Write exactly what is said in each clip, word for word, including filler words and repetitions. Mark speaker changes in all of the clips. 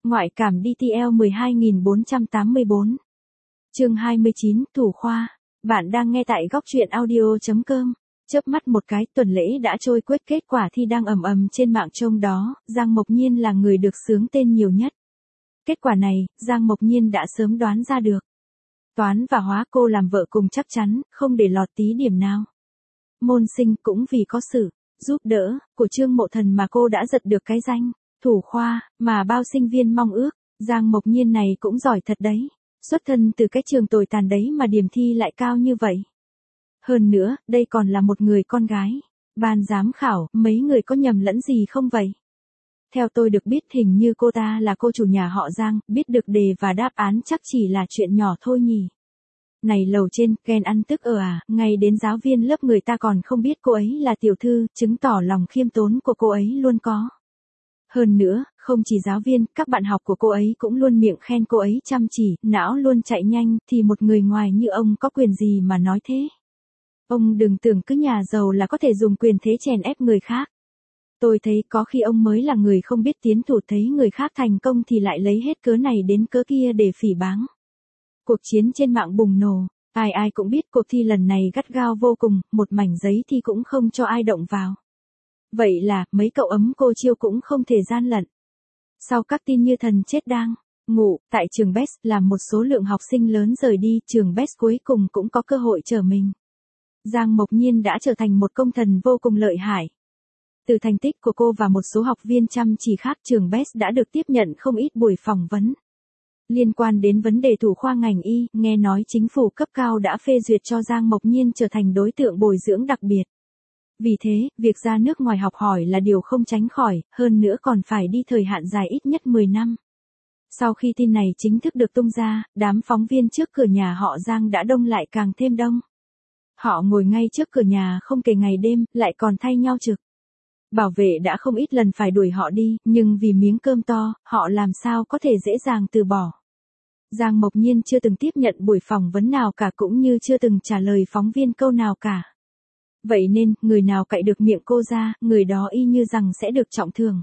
Speaker 1: Ngoại cảm đê tê lờ mười hai nghìn bốn trăm tám mươi bốn. Chương hai mươi chín, thủ khoa. Bạn đang nghe tại góc truyện audio chấm com. Chớp mắt một cái, tuần lễ đã trôi quyết kết quả thi đang ầm ầm trên mạng trông đó, Giang Mộc Nhiên là người được xướng tên nhiều nhất. Kết quả này, Giang Mộc Nhiên đã sớm đoán ra được. Toán và hóa cô làm vợ cùng chắc chắn, không để lọt tí điểm nào. Môn sinh cũng vì có sự giúp đỡ của Trương Mộ Thần mà cô đã giật được cái danh thủ khoa mà bao sinh viên mong ước. Giang Mộc Nhiên này cũng giỏi thật đấy. Xuất thân từ cái trường tồi tàn đấy mà điểm thi lại cao như vậy. Hơn nữa, đây còn là một người con gái. Ban giám khảo, mấy người có nhầm lẫn gì không vậy? Theo tôi được biết hình như cô ta là cô chủ nhà họ Giang, biết được đề và đáp án chắc chỉ là chuyện nhỏ thôi nhỉ. Này lầu trên, ghen ăn tức ở à, ngay đến giáo viên lớp người ta còn không biết cô ấy là tiểu thư, chứng tỏ lòng khiêm tốn của cô ấy luôn có. Hơn nữa, không chỉ giáo viên, các bạn học của cô ấy cũng luôn miệng khen cô ấy chăm chỉ, não luôn chạy nhanh, thì một người ngoài như ông có quyền gì mà nói thế. Ông đừng tưởng cứ nhà giàu là có thể dùng quyền thế chèn ép người khác. Tôi thấy có khi ông mới là người không biết tiến thủ, thấy người khác thành công thì lại lấy hết cớ này đến cớ kia để phỉ báng. Cuộc chiến trên mạng bùng nổ, ai ai cũng biết cuộc thi lần này gắt gao vô cùng, một mảnh giấy thi cũng không cho ai động vào. Vậy là, mấy cậu ấm cô chiêu cũng không thể gian lận. Sau các tin như thần chết đang ngủ, tại trường Best, làm một số lượng học sinh lớn rời đi, trường Best cuối cùng cũng có cơ hội trở mình. Giang Mộc Nhiên đã trở thành một công thần vô cùng lợi hại. Từ thành tích của cô và một số học viên chăm chỉ khác, trường Best đã được tiếp nhận không ít buổi phỏng vấn. Liên quan đến vấn đề thủ khoa ngành y, nghe nói chính phủ cấp cao đã phê duyệt cho Giang Mộc Nhiên trở thành đối tượng bồi dưỡng đặc biệt. Vì thế, việc ra nước ngoài học hỏi là điều không tránh khỏi, hơn nữa còn phải đi thời hạn dài ít nhất mười năm. Sau khi tin này chính thức được tung ra, đám phóng viên trước cửa nhà họ Giang đã đông lại càng thêm đông. Họ ngồi ngay trước cửa nhà không kể ngày đêm, lại còn thay nhau trực. Bảo vệ đã không ít lần phải đuổi họ đi, nhưng vì miếng cơm to, họ làm sao có thể dễ dàng từ bỏ. Giang Mộc Nhiên chưa từng tiếp nhận buổi phỏng vấn nào cả, cũng như chưa từng trả lời phóng viên câu nào cả. Vậy nên, người nào cạy được miệng cô ra, người đó y như rằng sẽ được trọng thưởng.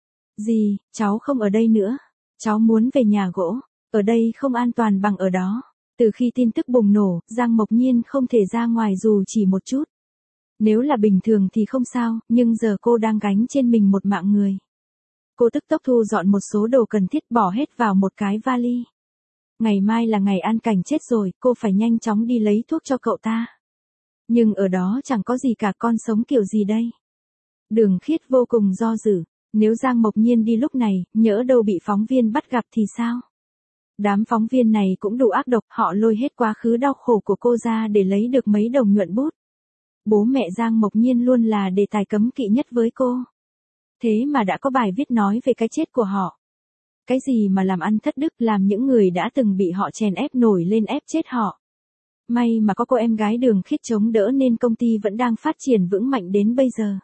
Speaker 1: Gì, cháu không ở đây nữa. Cháu muốn về nhà gỗ. Ở đây không an toàn bằng ở đó. Từ khi tin tức bùng nổ, Giang Mộc Nhiên không thể ra ngoài dù chỉ một chút. Nếu là bình thường thì không sao, nhưng giờ cô đang gánh trên mình một mạng người. Cô tức tốc thu dọn một số đồ cần thiết bỏ hết vào một cái vali. Ngày mai là ngày An Cảnh chết rồi, cô phải nhanh chóng đi lấy thuốc cho cậu ta. Nhưng ở đó chẳng có gì cả, con sống kiểu gì đây? Đường Khiết vô cùng do dự, nếu Giang Mộc Nhiên đi lúc này, nhỡ đâu bị phóng viên bắt gặp thì sao? Đám phóng viên này cũng đủ ác độc, họ lôi hết quá khứ đau khổ của cô ra để lấy được mấy đồng nhuận bút. Bố mẹ Giang Mộc Nhiên luôn là đề tài cấm kỵ nhất với cô. Thế mà đã có bài viết nói về cái chết của họ. Cái gì mà làm ăn thất đức, làm những người đã từng bị họ chèn ép nổi lên ép chết họ. May mà có cô em gái Đường Khiết chống đỡ nên công ty vẫn đang phát triển vững mạnh đến bây giờ.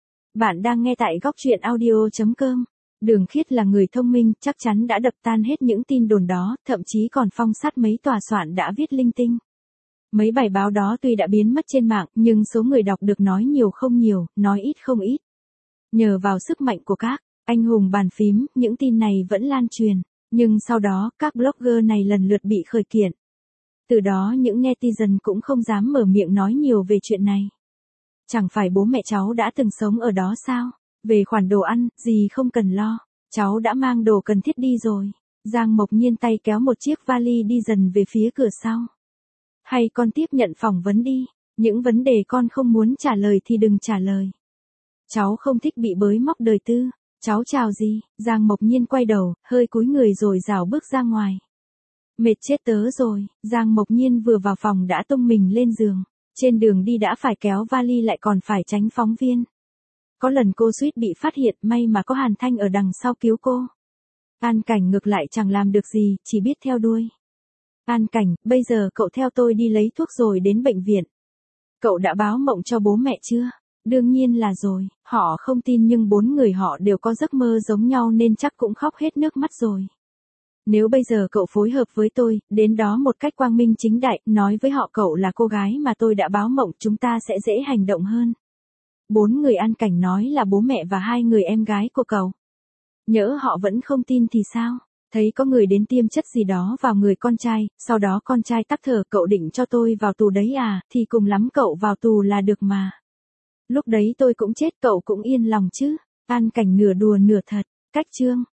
Speaker 1: Bạn đang nghe tại góc truyện audio chấm com. Đường Khiết là người thông minh, chắc chắn đã đập tan hết những tin đồn đó, thậm chí còn phong sát mấy tòa soạn đã viết linh tinh. Mấy bài báo đó tuy đã biến mất trên mạng, nhưng số người đọc được nói nhiều không nhiều, nói ít không ít. Nhờ vào sức mạnh của các anh hùng bàn phím, những tin này vẫn lan truyền. Nhưng sau đó, các blogger này lần lượt bị khởi kiện. Từ đó những netizen cũng không dám mở miệng nói nhiều về chuyện này. Chẳng phải bố mẹ cháu đã từng sống ở đó sao? Về khoản đồ ăn, gì không cần lo. Cháu đã mang đồ cần thiết đi rồi. Giang Mộc Nhiên tay kéo một chiếc vali đi dần về phía cửa sau. Hay con tiếp nhận phỏng vấn đi. Những vấn đề con không muốn trả lời thì đừng trả lời. Cháu không thích bị bới móc đời tư. Cháu chào gì? Giang Mộc Nhiên quay đầu, hơi cúi người rồi rảo bước ra ngoài. Mệt chết tớ rồi, Giang Mộc Nhiên vừa vào phòng đã tung mình lên giường. Trên đường đi đã phải kéo vali lại còn phải tránh phóng viên. Có lần cô suýt bị phát hiện, may mà có Hàn Thanh ở đằng sau cứu cô. An Cảnh ngược lại chẳng làm được gì, chỉ biết theo đuôi. An Cảnh, bây giờ cậu theo tôi đi lấy thuốc rồi đến bệnh viện. Cậu đã báo mộng cho bố mẹ chưa? Đương nhiên là rồi, họ không tin nhưng bốn người họ đều có giấc mơ giống nhau nên chắc cũng khóc hết nước mắt rồi. Nếu bây giờ cậu phối hợp với tôi, đến đó một cách quang minh chính đại, nói với họ cậu là cô gái mà tôi đã báo mộng, chúng ta sẽ dễ hành động hơn. Bốn người An Cảnh nói là bố mẹ và hai người em gái của cậu. Nhỡ họ vẫn không tin thì sao? Thấy có người đến tiêm chất gì đó vào người con trai, sau đó con trai tắc thở, cậu định cho tôi vào tù đấy à, thì cùng lắm cậu vào tù là được mà. Lúc đấy tôi cũng chết cậu cũng yên lòng chứ. An Cảnh nửa đùa nửa thật. Cách chương.